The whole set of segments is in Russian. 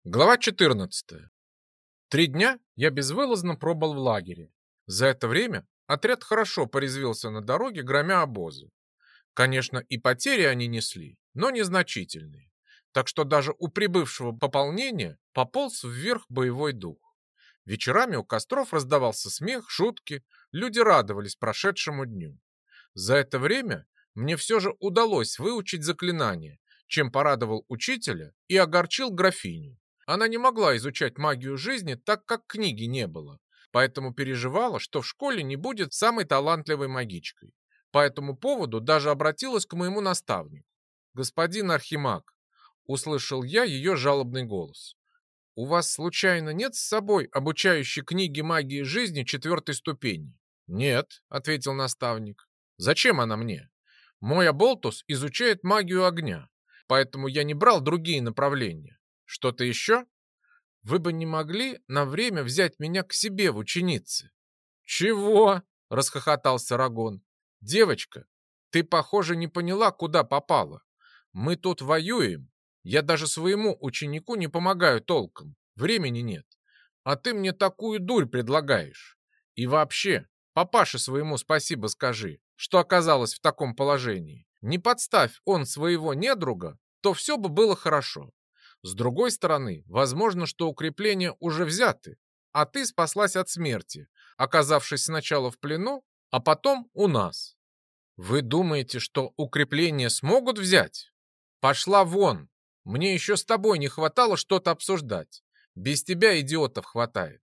Глава 14. 3 дня я безвылазно пробыл в лагере. За это время отряд хорошо порезвился на дороге, громя обозы. Конечно, и потери они несли, но незначительные. Так что даже у прибывшего пополнения пополз вверх боевой дух. Вечерами у костров раздавался смех, шутки, люди радовались прошедшему дню. За это время мне все же удалось выучить заклинание, чем порадовал учителя и огорчил графиню. Она не могла изучать магию жизни, так как книги не было, поэтому переживала, что в школе не будет самой талантливой магичкой. По этому поводу даже обратилась к моему наставнику. «Господин Архимаг», — услышал я ее жалобный голос, — «у вас случайно нет с собой обучающей книги магии жизни 4-й ступени?» «Нет», — ответил наставник. «Зачем она мне? Мой Аболтус изучает магию огня, поэтому я не брал другие направления. Что-то еще? Вы бы не могли на время взять меня к себе в ученицы?» «Чего?» — расхохотался Рагон. «Девочка, ты, похоже, не поняла, куда попала. Мы тут воюем. Я даже своему ученику не помогаю толком. Времени нет. А ты мне такую дурь предлагаешь. И вообще, папаше своему спасибо скажи, что оказалась в таком положении. Не подставь он своего недруга, то все бы было хорошо. С другой стороны, возможно, что укрепления уже взяты, а ты спаслась от смерти, оказавшись сначала в плену, а потом у нас. Вы думаете, что укрепления смогут взять? Пошла вон! Мне еще с тобой не хватало что-то обсуждать. Без тебя идиотов хватает.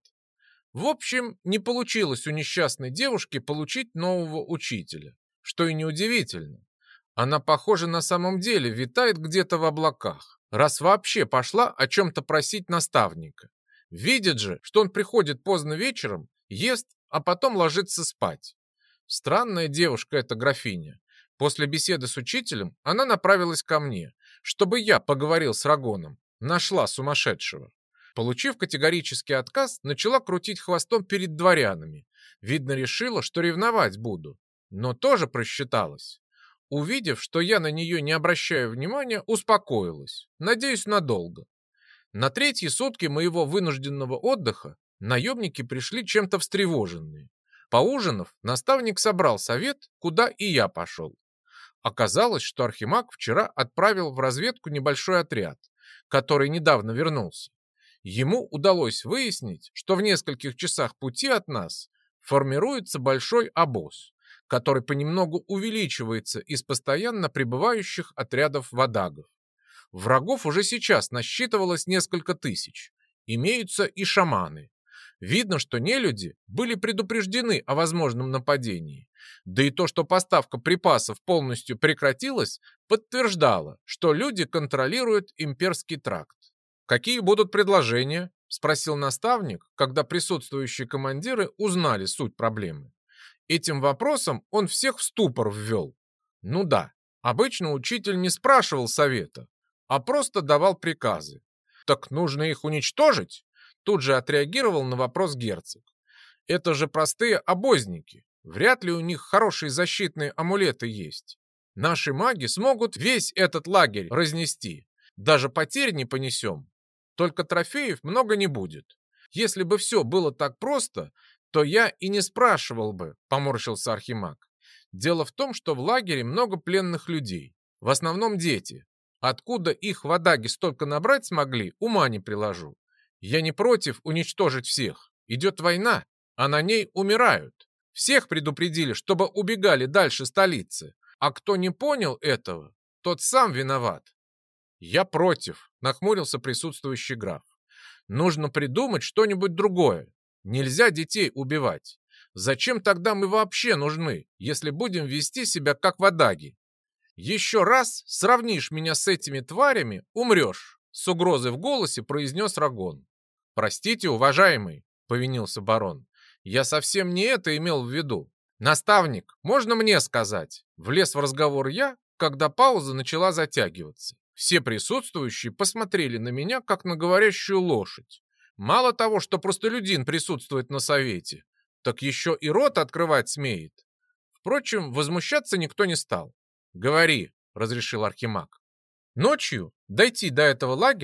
В общем, не получилось у несчастной девушки получить нового учителя, что и неудивительно. Она, похоже, на самом деле витает где-то в облаках, раз вообще пошла о чем-то просить наставника. Видит же, что он приходит поздно вечером, ест, а потом ложится спать. Странная девушка эта графиня. После беседы с учителем она направилась ко мне, чтобы я поговорил с Рагоном. Нашла сумасшедшего. Получив категорический отказ, начала крутить хвостом перед дворянами. Видно, решила, что ревновать буду. Но тоже просчиталась. Увидев, что я на нее не обращаю внимания, успокоилась. Надеюсь, надолго. На 3-й сутки моего вынужденного отдыха наемники пришли чем-то встревоженные. Поужинав, наставник собрал совет, куда и я пошел. Оказалось, что Архимаг вчера отправил в разведку небольшой отряд, который недавно вернулся. Ему удалось выяснить, что в нескольких часах пути от нас формируется большой обоз, который понемногу увеличивается из постоянно прибывающих отрядов вадагов. Врагов уже сейчас насчитывалось несколько тысяч. Имеются и шаманы. Видно, что нелюди были предупреждены о возможном нападении. Да и то, что поставка припасов полностью прекратилась, подтверждало, что люди контролируют имперский тракт. «Какие будут предложения?» – спросил наставник, когда присутствующие командиры узнали суть проблемы. Этим вопросом он всех в ступор ввел. Ну да, обычно учитель не спрашивал совета, а просто давал приказы. «Так нужно их уничтожить?» Тут же отреагировал на вопрос герцог. «Это же простые обозники. Вряд ли у них хорошие защитные амулеты есть. Наши маги смогут весь этот лагерь разнести. Даже потерь не понесем. Только трофеев много не будет. Если бы все было так просто, то я и не спрашивал бы», — поморщился Архимаг. «Дело в том, что в лагере много пленных людей, в основном дети. Откуда их вадаги столько набрать смогли, ума не приложу. Я не против уничтожить всех. Идет война, а на ней умирают. Всех предупредили, чтобы убегали дальше столицы. А кто не понял этого, тот сам виноват». «Я против», — нахмурился присутствующий граф. «Нужно придумать что-нибудь другое. Нельзя детей убивать. Зачем тогда мы вообще нужны, если будем вести себя как вадаги? Еще раз сравнишь меня с этими тварями, умрешь», — с угрозой в голосе произнес Рагон. «Простите, уважаемый», — повинился барон. «Я совсем не это имел в виду. Наставник, можно мне сказать?» Влез в разговор я, когда пауза начала затягиваться. Все присутствующие посмотрели на меня, как на говорящую лошадь. Мало того, что простолюдин присутствует на совете, так еще и рот открывать смеет. Впрочем, возмущаться никто не стал. «Говори», — разрешил Архимаг. «Ночью дойти до этого лагеря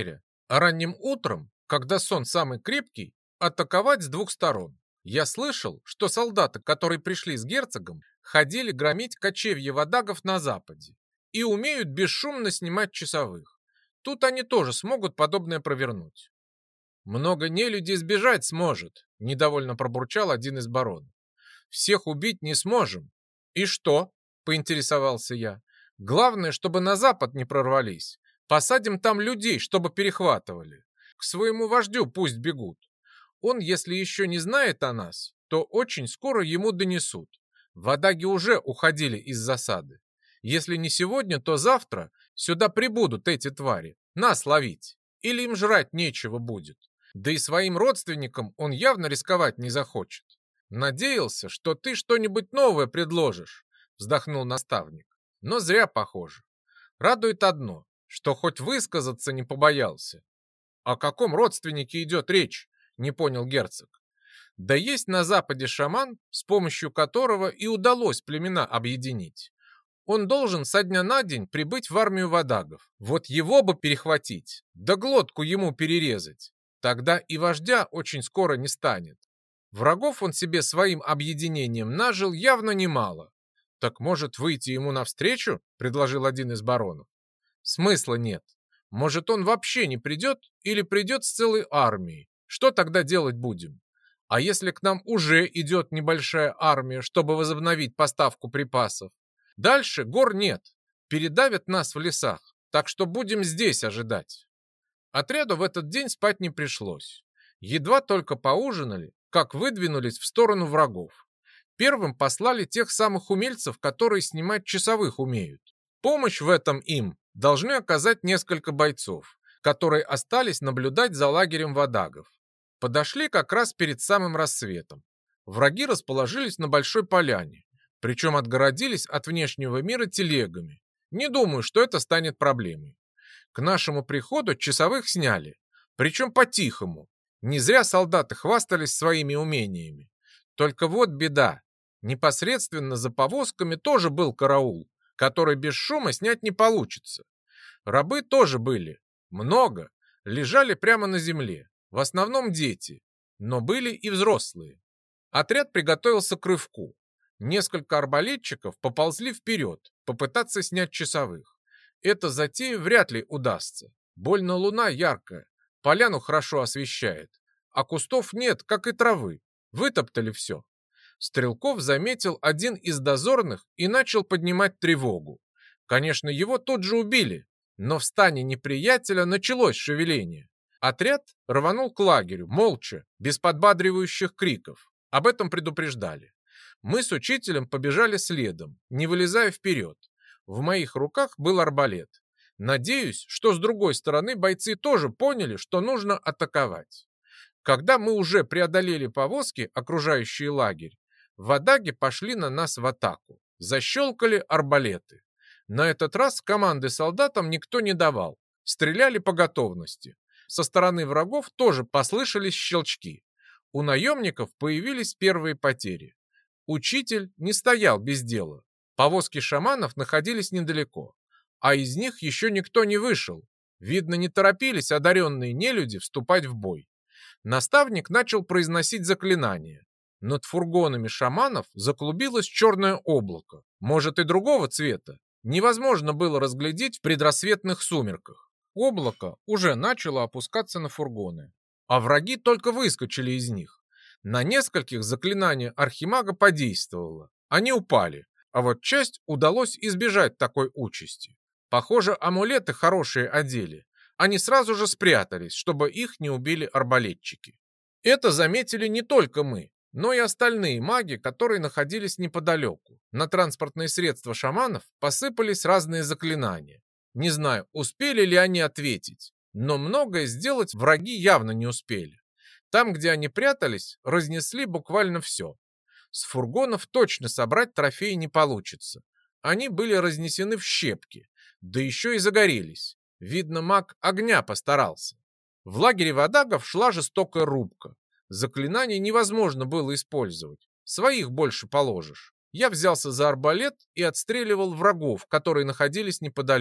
А ранним утром, когда сон самый крепкий, атаковать с двух сторон. Я слышал, что солдаты, которые пришли с герцогом, ходили громить кочевье вадагов на западе и умеют бесшумно снимать часовых. Тут они тоже смогут подобное провернуть. Много нелюдей сбежать сможет, недовольно пробурчал один из баронов. Всех убить не сможем. И что? Поинтересовался я. Главное, чтобы на запад не прорвались. Посадим там людей, чтобы перехватывали. К своему вождю пусть бегут. Он, если еще не знает о нас, то очень скоро ему донесут. Вадаги уже уходили из засады. Если не сегодня, то завтра сюда прибудут эти твари. Нас ловить. Или им жрать нечего будет. Да и своим родственникам он явно рисковать не захочет. «Надеялся, что ты что-нибудь новое предложишь», — вздохнул наставник. «Но зря, похоже. Радует одно, что хоть высказаться не побоялся». «О каком родственнике идет речь?» — не понял герцог. «Да есть на западе шаман, с помощью которого и удалось племена объединить. Он должен со дня на день прибыть в армию вадагов. Вот его бы перехватить, да глотку ему перерезать. Тогда и вождя очень скоро не станет. Врагов он себе своим объединением нажил явно немало. Так может выйти ему навстречу?» — предложил один из баронов. «Смысла нет. Может, он вообще не придет или придет с целой армией. Что тогда делать будем? А если к нам уже идет небольшая армия, чтобы возобновить поставку припасов? Дальше гор нет. Передавят нас в лесах, так что будем здесь ожидать». Отряду в этот день спать не пришлось. Едва только поужинали, как выдвинулись в сторону врагов. Первым послали тех самых умельцев, которые снимать часовых умеют. Помощь в этом им должны оказать несколько бойцов, которые остались наблюдать за лагерем вадагов. Подошли как раз перед самым рассветом. Враги расположились на большой поляне, причем отгородились от внешнего мира телегами. Не думаю, что это станет проблемой. К нашему приходу часовых сняли, причем по-тихому. Не зря солдаты хвастались своими умениями. Только вот беда. Непосредственно за повозками тоже был караул, который без шума снять не получится. Рабы тоже были. Много. Лежали прямо на земле. В основном дети. Но были и взрослые. Отряд приготовился к рывку. Несколько арбалетчиков поползли вперед, попытаться снять часовых. Эта затея вряд ли удастся. Больно луна яркая, поляну хорошо освещает. А кустов нет, как и травы. Вытоптали все. Стрелков заметил один из дозорных и начал поднимать тревогу. Конечно, его тут же убили, но в стане неприятеля началось шевеление. Отряд рванул к лагерю, молча, без подбадривающих криков. Об этом предупреждали. Мы с учителем побежали следом, не вылезая вперед. В моих руках был арбалет. Надеюсь, что с другой стороны бойцы тоже поняли, что нужно атаковать. Когда мы уже преодолели повозки, окружающие лагерь, вадаги пошли на нас в атаку. Защелкали арбалеты. На этот раз команды солдатам никто не давал. Стреляли по готовности. Со стороны врагов тоже послышались щелчки. У наемников появились первые потери. Учитель не стоял без дела. Повозки шаманов находились недалеко, а из них еще никто не вышел. Видно, не торопились одаренные нелюди вступать в бой. Наставник начал произносить заклинания. Над фургонами шаманов заклубилось черное облако, может и другого цвета. Невозможно было разглядеть в предрассветных сумерках. Облако уже начало опускаться на фургоны, а враги только выскочили из них. На нескольких заклинание архимага подействовало. Они упали, а вот часть удалось избежать такой участи. Похоже, амулеты хорошие одели. Они сразу же спрятались, чтобы их не убили арбалетчики. Это заметили не только мы, но и остальные маги, которые находились неподалеку. На транспортные средства шаманов посыпались разные заклинания. Не знаю, успели ли они ответить, но многое сделать враги явно не успели. Там, где они прятались, разнесли буквально все. С фургонов точно собрать трофеи не получится. Они были разнесены в щепки, да еще и загорелись. Видно, маг огня постарался. В лагере вадагов шла жестокая рубка. Заклинаний невозможно было использовать. Своих больше положишь. Я взялся за арбалет и отстреливал врагов, которые находились неподалеку.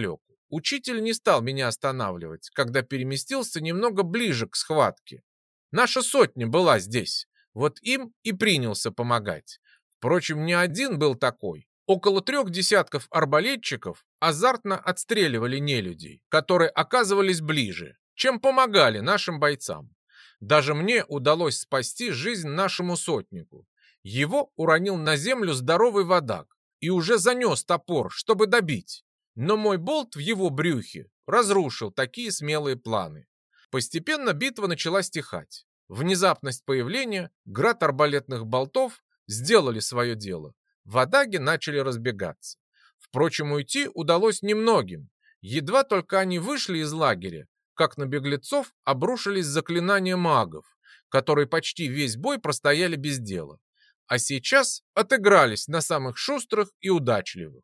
Учитель не стал меня останавливать, когда переместился немного ближе к схватке. Наша сотня была здесь, вот им и принялся помогать. Впрочем, не один был такой. Около 3 десятков арбалетчиков азартно отстреливали нелюдей, которые оказывались ближе, чем помогали нашим бойцам. Даже мне удалось спасти жизнь нашему сотнику. Его уронил на землю здоровый водак и уже занес топор, чтобы добить. Но мой болт в его брюхе разрушил такие смелые планы. Постепенно битва начала стихать. Внезапность появления, град арбалетных болтов сделали свое дело. Водаги начали разбегаться. Впрочем, уйти удалось немногим. Едва только они вышли из лагеря, как на беглецов обрушились заклинания магов, которые почти весь бой простояли без дела. А сейчас отыгрались на самых шустрых и удачливых.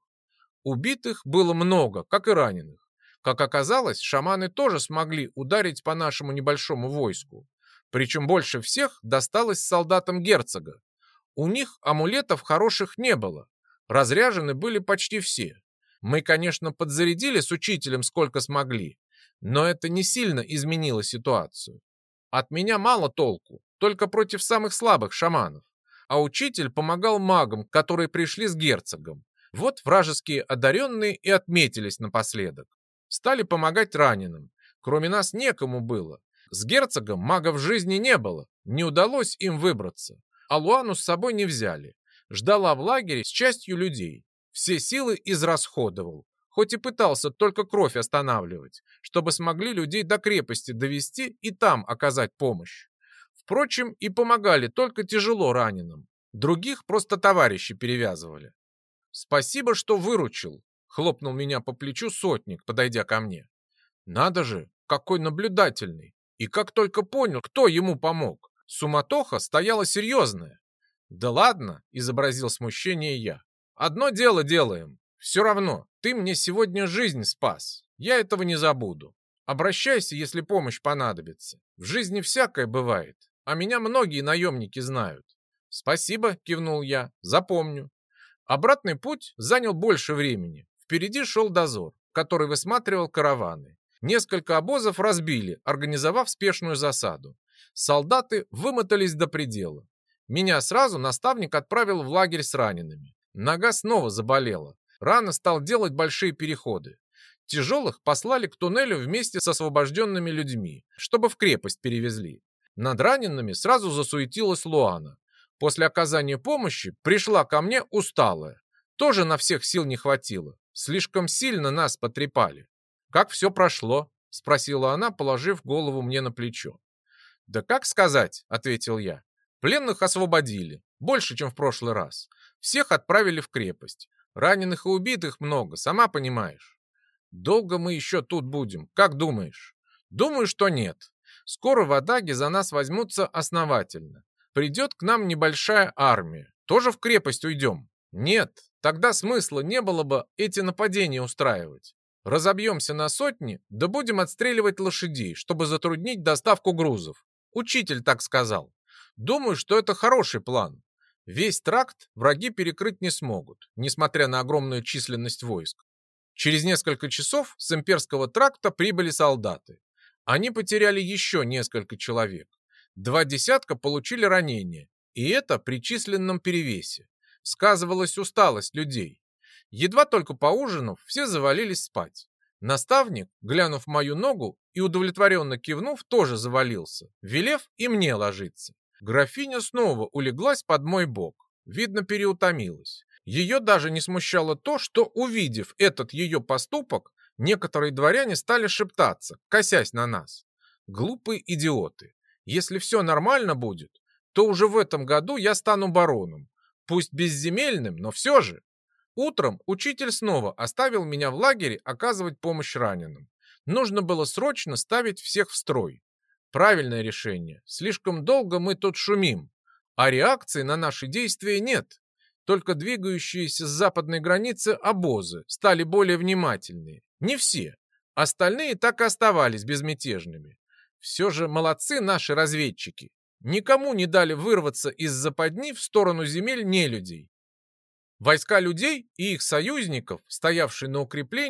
Убитых было много, как и раненых. Как оказалось, шаманы тоже смогли ударить по нашему небольшому войску. Причем больше всех досталось солдатам герцога. У них амулетов хороших не было. Разряжены были почти все. Мы, конечно, подзарядили с учителем сколько смогли, но это не сильно изменило ситуацию. От меня мало толку, только против самых слабых шаманов. А учитель помогал магам, которые пришли с герцогом. Вот вражеские одаренные и отметились напоследок. Стали помогать раненым. Кроме нас некому было. С герцогом магов в жизни не было. Не удалось им выбраться. А Луану с собой не взяли. Ждала в лагере с частью людей. Все силы израсходовал. Хоть и пытался только кровь останавливать, чтобы смогли людей до крепости довести и там оказать помощь. Впрочем, и помогали только тяжело раненым. Других просто товарищи перевязывали. «Спасибо, что выручил», — хлопнул меня по плечу сотник, подойдя ко мне. «Надо же, какой наблюдательный! И как только понял, кто ему помог. Суматоха стояла серьезная». «Да ладно», — изобразил смущение я. «Одно дело делаем. Все равно, ты мне сегодня жизнь спас. Я этого не забуду. Обращайся, если помощь понадобится. В жизни всякое бывает, а меня многие наемники знают». «Спасибо», — кивнул я, — «запомню». Обратный путь занял больше времени. Впереди шел дозор, который высматривал караваны. Несколько обозов разбили, организовав спешную засаду. Солдаты вымотались до предела. Меня сразу наставник отправил в лагерь с ранеными. Нога снова заболела. Рано стал делать большие переходы. Тяжелых послали к туннелю вместе с освобожденными людьми, чтобы в крепость перевезли. Над ранеными сразу засуетилась Луана. После оказания помощи пришла ко мне усталая. Тоже на всех сил не хватило. Слишком сильно нас потрепали. «Как все прошло?» — спросила она, положив голову мне на плечо. «Да как сказать?» — ответил я. «Пленных освободили. Больше, чем в прошлый раз. Всех отправили в крепость. Раненых и убитых много, сама понимаешь». «Долго мы еще тут будем, как думаешь?» «Думаю, что нет. Скоро водаги за нас возьмутся основательно. Придет к нам небольшая армия. Тоже в крепость уйдем?» «Нет, тогда смысла не было бы эти нападения устраивать. Разобьемся на сотни, да будем отстреливать лошадей, чтобы затруднить доставку грузов. Учитель так сказал. Думаю, что это хороший план. Весь тракт враги перекрыть не смогут, несмотря на огромную численность войск. Через несколько часов с имперского тракта прибыли солдаты. Они потеряли еще несколько человек. 2 десятка получили ранения, и это при численном перевесе. Сказывалась усталость людей. Едва только поужинав, все завалились спать. Наставник, глянув мою ногу и удовлетворенно кивнув, тоже завалился, велев и мне ложиться. Графиня снова улеглась под мой бок. Видно, переутомилась. Ее даже не смущало то, что, увидев этот ее поступок, некоторые дворяне стали шептаться, косясь на нас. Глупые идиоты. Если все нормально будет, то уже в этом году я стану бароном. Пусть безземельным, но все же. Утром учитель снова оставил меня в лагере оказывать помощь раненым. Нужно было срочно ставить всех в строй. Правильное решение. Слишком долго мы тут шумим, а реакции на наши действия нет. Только двигающиеся с западной границы обозы стали более внимательные. Не все. Остальные так и оставались безмятежными. Все же молодцы наши разведчики. Никому не дали вырваться из западни в сторону земель нелюдей. Войска людей и их союзников, стоявшие на укреплениях,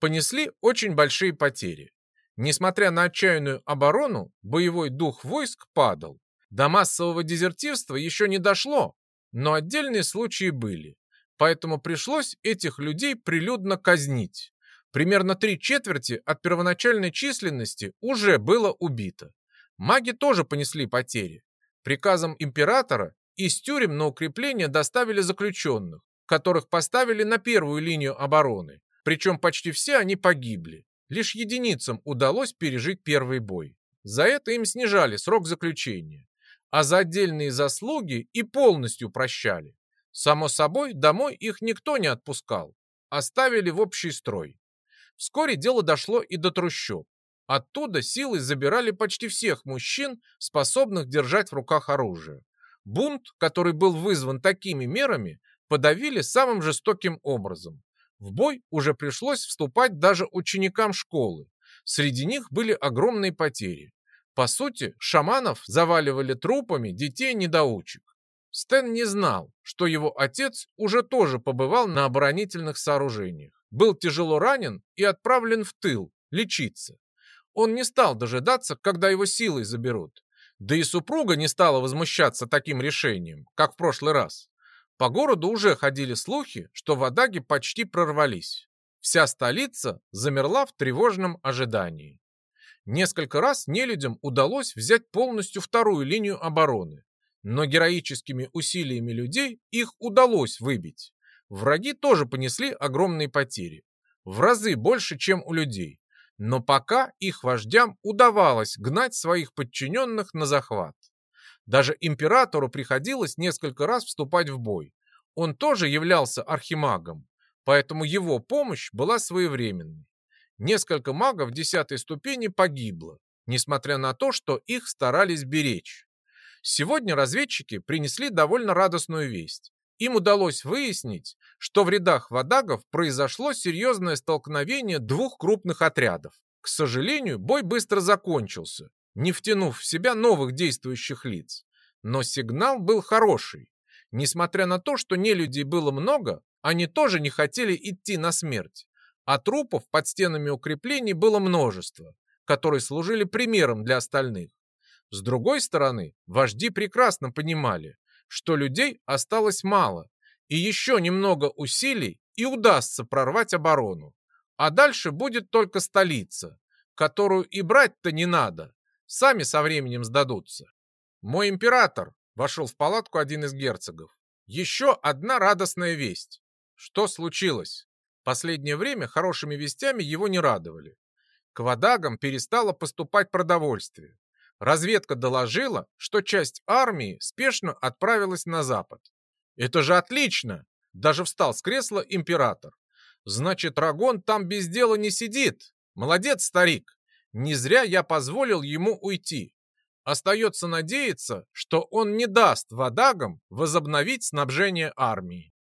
понесли очень большие потери. Несмотря на отчаянную оборону, боевой дух войск падал. До массового дезертирства еще не дошло, но отдельные случаи были. Поэтому пришлось этих людей прилюдно казнить. Примерно 3/4 от первоначальной численности уже было убито. Маги тоже понесли потери. Приказом императора из тюрем на укрепление доставили заключенных, которых поставили на первую линию обороны. Причем почти все они погибли. Лишь единицам удалось пережить первый бой. За это им снижали срок заключения, а за отдельные заслуги и полностью прощали. Само собой, домой их никто не отпускал, оставили в общий строй. Вскоре дело дошло и до трущоб. Оттуда силой забирали почти всех мужчин, способных держать в руках оружие. Бунт, который был вызван такими мерами, подавили самым жестоким образом. В бой уже пришлось вступать даже ученикам школы. Среди них были огромные потери. По сути, шаманов заваливали трупами детей-недоучек. Стэн не знал, что его отец уже тоже побывал на оборонительных сооружениях. Был тяжело ранен и отправлен в тыл лечиться. Он не стал дожидаться, когда его силой заберут. Да и супруга не стала возмущаться таким решением, как в прошлый раз. По городу уже ходили слухи, что вадаги почти прорвались. Вся столица замерла в тревожном ожидании. Несколько раз нелюдям удалось взять полностью вторую линию обороны, но героическими усилиями людей их удалось выбить. Враги тоже понесли огромные потери, в разы больше, чем у людей. Но пока их вождям удавалось гнать своих подчиненных на захват. Даже императору приходилось несколько раз вступать в бой. Он тоже являлся архимагом, поэтому его помощь была своевременной. Несколько магов 10-й ступени погибло, несмотря на то, что их старались беречь. Сегодня разведчики принесли довольно радостную весть. Им удалось выяснить, что в рядах вадагов произошло серьезное столкновение двух крупных отрядов. К сожалению, бой быстро закончился, не втянув в себя новых действующих лиц. Но сигнал был хороший. Несмотря на то, что нелюдей было много, они тоже не хотели идти на смерть. А трупов под стенами укреплений было множество, которые служили примером для остальных. С другой стороны, вожди прекрасно понимали, что людей осталось мало, и еще немного усилий и удастся прорвать оборону. А дальше будет только столица, которую и брать-то не надо, сами со временем сдадутся. «Мой император!» — вошел в палатку один из герцогов. «Еще одна радостная весть». Что случилось? Последнее время хорошими вестями его не радовали. К вадагам перестало поступать продовольствие. Разведка доложила, что часть армии спешно отправилась на запад. «Это же отлично!» — даже встал с кресла император. «Значит, Рагон там без дела не сидит. Молодец, старик. Не зря я позволил ему уйти. Остается надеяться, что он не даст вадагам возобновить снабжение армии».